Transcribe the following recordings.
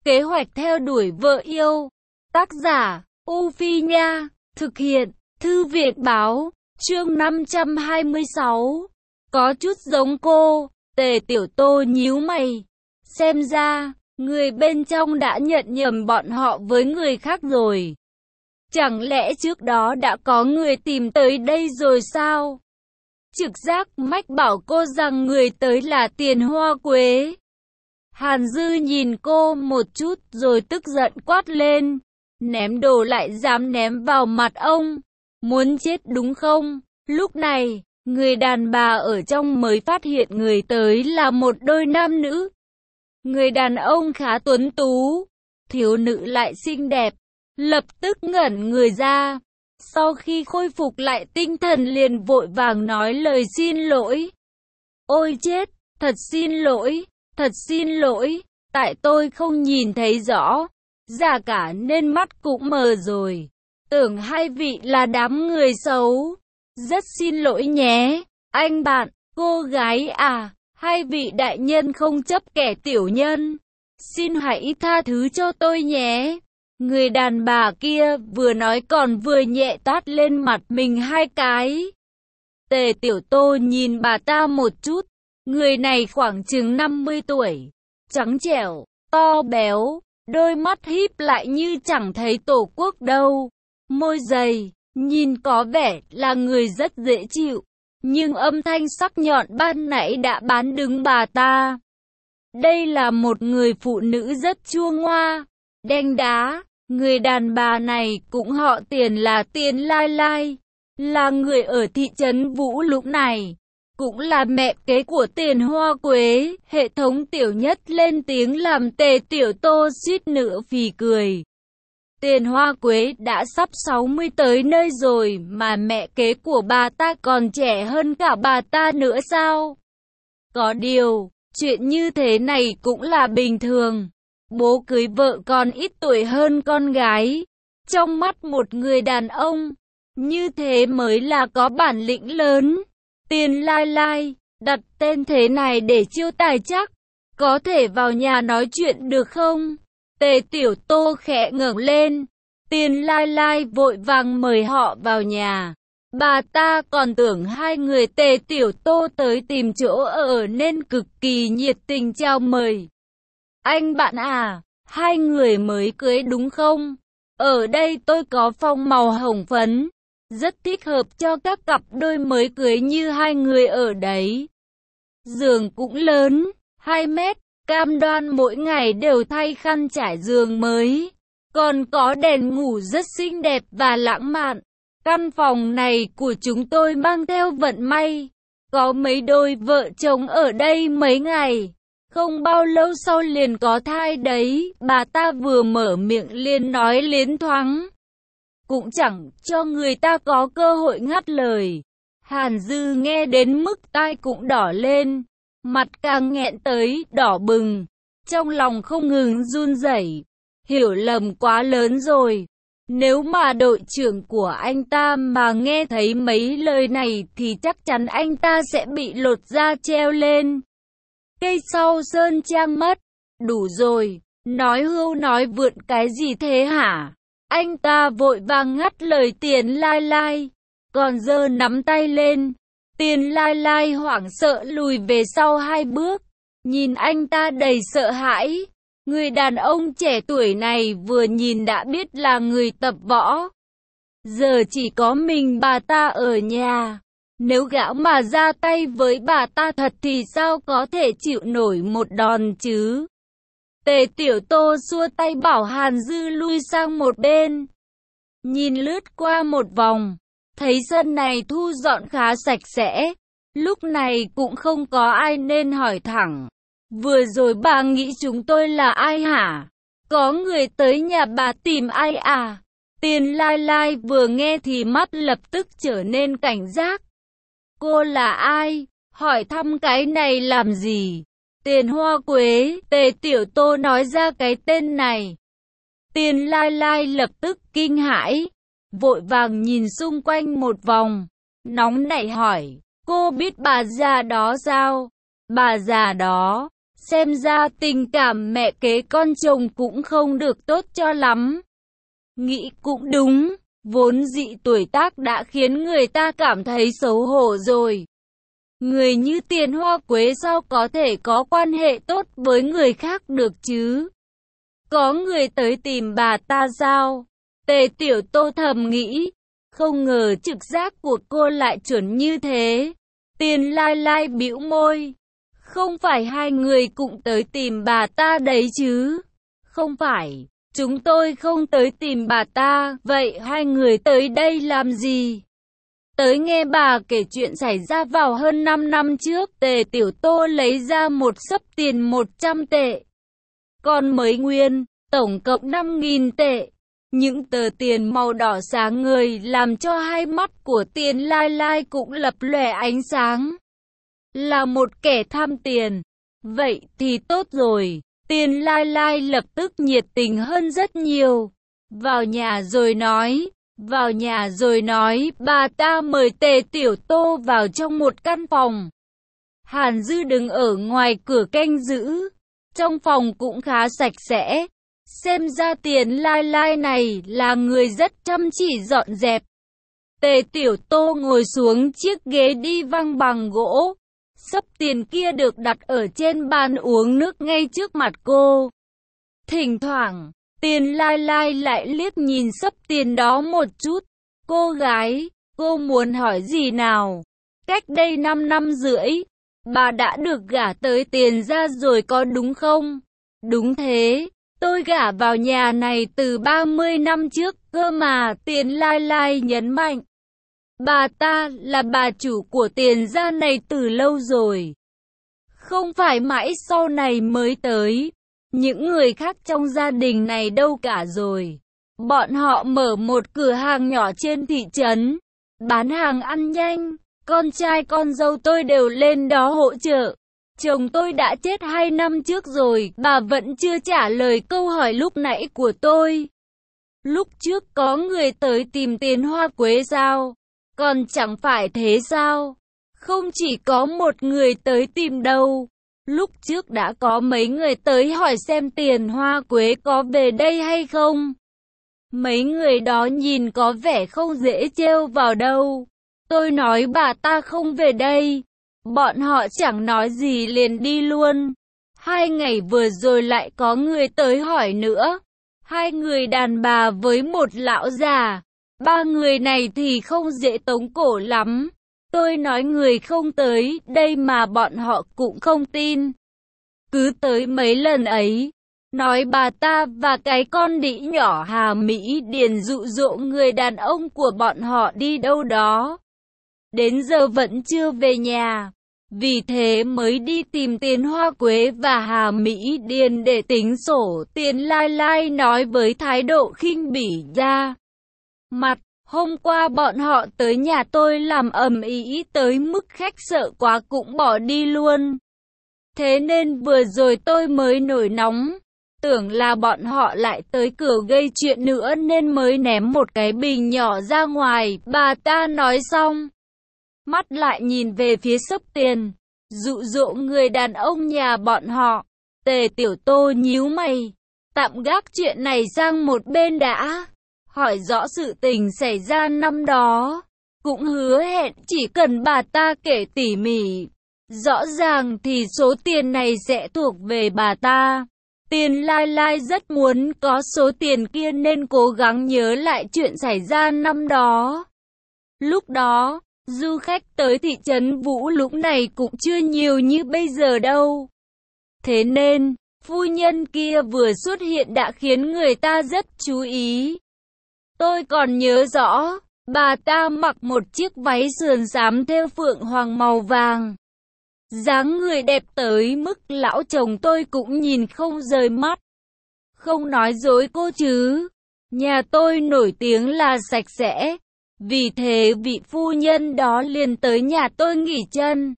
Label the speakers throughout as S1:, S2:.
S1: Kế hoạch theo đuổi vợ yêu. Tác giả, U Phi Nha. Thực hiện, Thư viện Báo. Chương 526. Có chút giống cô. Tề Tiểu Tô nhíu mày. Xem ra, người bên trong đã nhận nhầm bọn họ với người khác rồi. Chẳng lẽ trước đó đã có người tìm tới đây rồi sao? Trực giác mách bảo cô rằng người tới là Tiền Hoa Quế. Hàn Dư nhìn cô một chút rồi tức giận quát lên. Ném đồ lại dám ném vào mặt ông. Muốn chết đúng không? Lúc này, người đàn bà ở trong mới phát hiện người tới là một đôi nam nữ. Người đàn ông khá tuấn tú, thiếu nữ lại xinh đẹp, lập tức ngẩn người ra. Sau khi khôi phục lại tinh thần liền vội vàng nói lời xin lỗi. Ôi chết, thật xin lỗi, tại tôi không nhìn thấy rõ, già cả nên mắt cũng mờ rồi. Tưởng hai vị là đám người xấu. Rất xin lỗi nhé, anh bạn, cô gái à, hai vị đại nhân không chấp kẻ tiểu nhân. Xin hãy tha thứ cho tôi nhé. Người đàn bà kia vừa nói còn vừa nhẹ tát lên mặt mình hai cái. Tề Tiểu Tô nhìn bà ta một chút. Người này khoảng chừng 50 tuổi. Trắng trẻo, to béo, đôi mắt híp lại như chẳng thấy tổ quốc đâu. Môi dày, nhìn có vẻ là người rất dễ chịu. Nhưng âm thanh sắc nhọn ban nãy đã bán đứng bà ta. Đây là một người phụ nữ rất chua ngoa, đanh đá. Người đàn bà này cũng họ Tiền là Tiền Lai Lai, là người ở thị trấn Vũ lúc này, cũng là mẹ kế của Tiền Hoa Quế. Hệ thống tiểu nhất lên tiếng làm Tề Tiểu Tô suýt nữa phì cười. Tiền Hoa Quế đã sắp 60 tới nơi rồi mà mẹ kế của bà ta còn trẻ hơn cả bà ta nữa sao? Có điều, chuyện như thế này cũng là bình thường. Bố cưới vợ còn ít tuổi hơn con gái. Trong mắt một người đàn ông, như thế mới là có bản lĩnh lớn. Tiền Lai Lai, đặt tên thế này để chiêu tài chắc. Có thể vào nhà nói chuyện được không? Tề Tiểu Tô khẽ ngẩng lên. Tiền Lai Lai vội vàng mời họ vào nhà. Bà ta còn tưởng hai người Tề Tiểu Tô tới tìm chỗ ở nên cực kỳ nhiệt tình chào mời. Anh bạn à, hai người mới cưới đúng không? Ở đây tôi có phong màu hồng phấn, rất thích hợp cho các cặp đôi mới cưới như hai người ở đấy. Giường cũng lớn, 2 mét, cam đoan mỗi ngày đều thay khăn trải giường mới. Còn có đèn ngủ rất xinh đẹp và lãng mạn. Căn phòng này của chúng tôi mang theo vận may. Có mấy đôi vợ chồng ở đây mấy ngày. Không bao lâu sau liền có thai đấy. Bà ta vừa mở miệng liền nói liến thoáng. Cũng chẳng cho người ta có cơ hội ngắt lời. Hàn Dư nghe đến mức tai cũng đỏ lên. Mặt càng nghẹn tới đỏ bừng. Trong lòng không ngừng run rẩy. Hiểu lầm quá lớn rồi. Nếu mà đội trưởng của anh ta mà nghe thấy mấy lời này thì chắc chắn anh ta sẽ bị lột da treo lên. Cây sau sơn trang mất. Đủ rồi, nói hưu nói vượn cái gì thế hả? Anh ta vội vàng ngắt lời Tiền Lai Lai, còn giơ nắm tay lên. Tiền Lai Lai hoảng sợ lùi về sau 2 bước, nhìn anh ta đầy sợ hãi. Người đàn ông trẻ tuổi này vừa nhìn đã biết là người tập võ. Giờ chỉ có mình bà ta ở nhà. Nếu gã mà ra tay với bà ta thật thì sao có thể chịu nổi một đòn chứ? Tề Tiểu Tô xua tay bảo Hàn Dư lui sang một bên. Nhìn lướt qua một vòng, thấy sân này thu dọn khá sạch sẽ. Lúc này cũng không có ai nên hỏi thẳng. Vừa rồi bà nghĩ chúng tôi là ai hả? Có người tới nhà bà tìm ai à? Tiền Lai Lai vừa nghe thì mắt lập tức trở nên cảnh giác. Cô là ai? Hỏi thăm cái này làm gì? Tiền Hoa Quế. Tề Tiểu Tô nói ra cái tên này. Tiền Lai Lai lập tức kinh hãi, vội vàng nhìn xung quanh một vòng, nóng nảy hỏi, cô biết bà già đó sao? Bà già đó, Xem ra tình cảm mẹ kế con chồng cũng không được tốt cho lắm. Nghĩ cũng đúng, vốn dĩ tuổi tác đã khiến người ta cảm thấy xấu hổ rồi. Người như Tiền Hoa Quế sao có thể có quan hệ tốt với người khác được chứ? Có người tới tìm bà ta sao? Tề Tiểu Tô thầm nghĩ, không ngờ trực giác của cô lại chuẩn như thế. Tiền Lai Lai bĩu môi, không phải hai người cũng tới tìm bà ta đấy chứ? Không phải, chúng tôi không tới tìm bà ta, vậy hai người tới đây làm gì? Tới nghe bà kể chuyện xảy ra vào hơn 5 năm trước. Tề Tiểu Tô lấy ra một xấp tiền 100 tệ. Còn mới nguyên, tổng cộng 5.000 tệ. Những tờ tiền màu đỏ sáng ngời làm cho hai mắt của Tiền Lai Lai cũng lập lòe ánh sáng. Là một kẻ tham tiền. Vậy thì tốt rồi. Tiền Lai Lai lập tức nhiệt tình hơn rất nhiều. Vào nhà rồi nói, bà ta mời Tề Tiểu Tô vào trong một căn phòng. Hàn Dư đứng ở ngoài cửa canh giữ. Trong phòng cũng khá sạch sẽ. Xem ra Tiền Lai Lai này là người rất chăm chỉ dọn dẹp. Tề Tiểu Tô ngồi xuống chiếc ghế đi văng bằng gỗ. Xấp tiền kia được đặt ở trên bàn uống nước ngay trước mặt cô. Thỉnh thoảng, Tiền Lai Lai lại liếc nhìn xấp tiền đó một chút. Cô gái, cô muốn hỏi gì nào? Cách đây 5 năm rưỡi, bà đã được gả tới Tiền gia rồi có đúng không? Đúng thế, tôi gả vào nhà này từ 30 năm trước cơ mà. Tiền Lai Lai nhấn mạnh. Bà ta là bà chủ của Tiền gia này từ lâu rồi. Không phải mãi sau này mới tới. Những người khác trong gia đình này đâu cả rồi. Bọn họ mở một cửa hàng nhỏ trên thị trấn, bán hàng ăn nhanh. Con trai con dâu tôi đều lên đó hỗ trợ. Chồng tôi đã chết 2 năm trước rồi. Bà vẫn chưa trả lời câu hỏi lúc nãy của tôi. Lúc trước có người tới tìm Tiền Hoa Quế sao? Còn chẳng phải thế sao? Không chỉ có một người tới tìm đâu. Lúc trước đã có mấy người tới hỏi xem Tiền Hoa Quế có về đây hay không. Mấy người đó nhìn có vẻ không dễ trêu vào đâu. Tôi nói bà ta không về đây. Bọn họ chẳng nói gì liền đi luôn. 2 ngày vừa rồi lại có người tới hỏi nữa. 2 người đàn bà với một lão già. 3 người này thì không dễ tống cổ lắm. Tôi nói người không tới đây mà bọn họ cũng không tin. Cứ tới mấy lần ấy, nói bà ta và cái con đĩ nhỏ Hà Mỹ Điền dụ dỗ người đàn ông của bọn họ đi đâu đó. Đến giờ vẫn chưa về nhà. Vì thế mới đi tìm Tiền Hoa Quế và Hà Mỹ Điền để tính sổ. Tiền Lai Lai nói với thái độ khinh bỉ ra mặt. Hôm qua bọn họ tới nhà tôi làm ầm ĩ tới mức khách sợ quá cũng bỏ đi luôn. Thế nên vừa rồi tôi mới nổi nóng. Tưởng là bọn họ lại tới cửa gây chuyện nữa nên mới ném một cái bình nhỏ ra ngoài. Bà ta nói xong, mắt lại nhìn về phía xấp tiền, dụ dỗ người đàn ông nhà bọn họ. Tề Tiểu Tô nhíu mày, tạm gác chuyện này sang một bên đã. Hỏi rõ sự tình xảy ra năm đó. Cũng hứa hẹn chỉ cần bà ta kể tỉ mỉ, rõ ràng thì số tiền này sẽ thuộc về bà ta. Tiền Lai Lai rất muốn có số tiền kia nên cố gắng nhớ lại chuyện xảy ra năm đó. Lúc đó, du khách tới thị trấn Vũ Lũng này cũng chưa nhiều như bây giờ đâu. Thế nên, phu nhân kia vừa xuất hiện đã khiến người ta rất chú ý. Tôi còn nhớ rõ, bà ta mặc một chiếc váy sườn xám thêu phượng hoàng màu vàng. Dáng người đẹp tới mức lão chồng tôi cũng nhìn không rời mắt. Không nói dối cô chứ, nhà tôi nổi tiếng là sạch sẽ. Vì thế vị phu nhân đó liền tới nhà tôi nghỉ chân.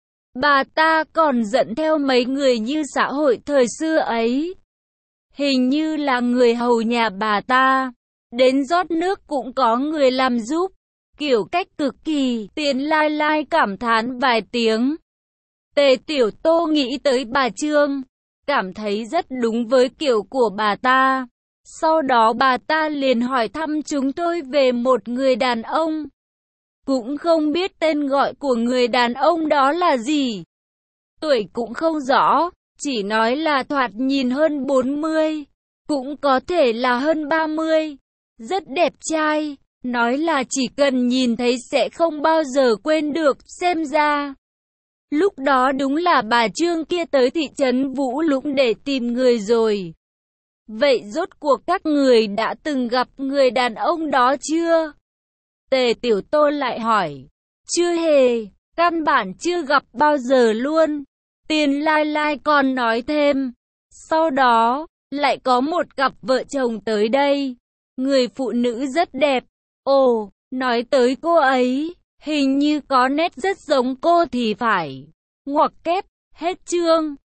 S1: Bà ta còn dẫn theo mấy người như xã hội thời xưa ấy. Hình như là người hầu nhà bà ta. Đến rót nước cũng có người làm giúp. Kiểu cách cực kỳ. Tiền Lai Lai cảm thán vài tiếng. Tề Tiểu Tô nghĩ tới bà Trương, cảm thấy rất đúng với kiểu của bà ta. Sau đó bà ta liền hỏi thăm chúng tôi về một người đàn ông. Cũng không biết tên gọi của người đàn ông đó là gì. Tuổi cũng không rõ, chỉ nói là thoạt nhìn hơn 40, cũng có thể là hơn 30. Rất đẹp trai, nói là chỉ cần nhìn thấy sẽ không bao giờ quên được, xem ra. Lúc đó đúng là bà Trương kia tới thị trấn Vũ Lũng để tìm người rồi. Vậy rốt cuộc các người đã từng gặp người đàn ông đó chưa? Tề Tiểu Tô lại hỏi. Chưa hề, căn bản chưa gặp bao giờ luôn. Tiền Lai Lai còn nói thêm. Sau đó, lại có một cặp vợ chồng tới đây. Người phụ nữ rất đẹp. Ồ, nói tới cô ấy, hình như có nét rất giống cô thì phải. Ngoặc kép, hết chương.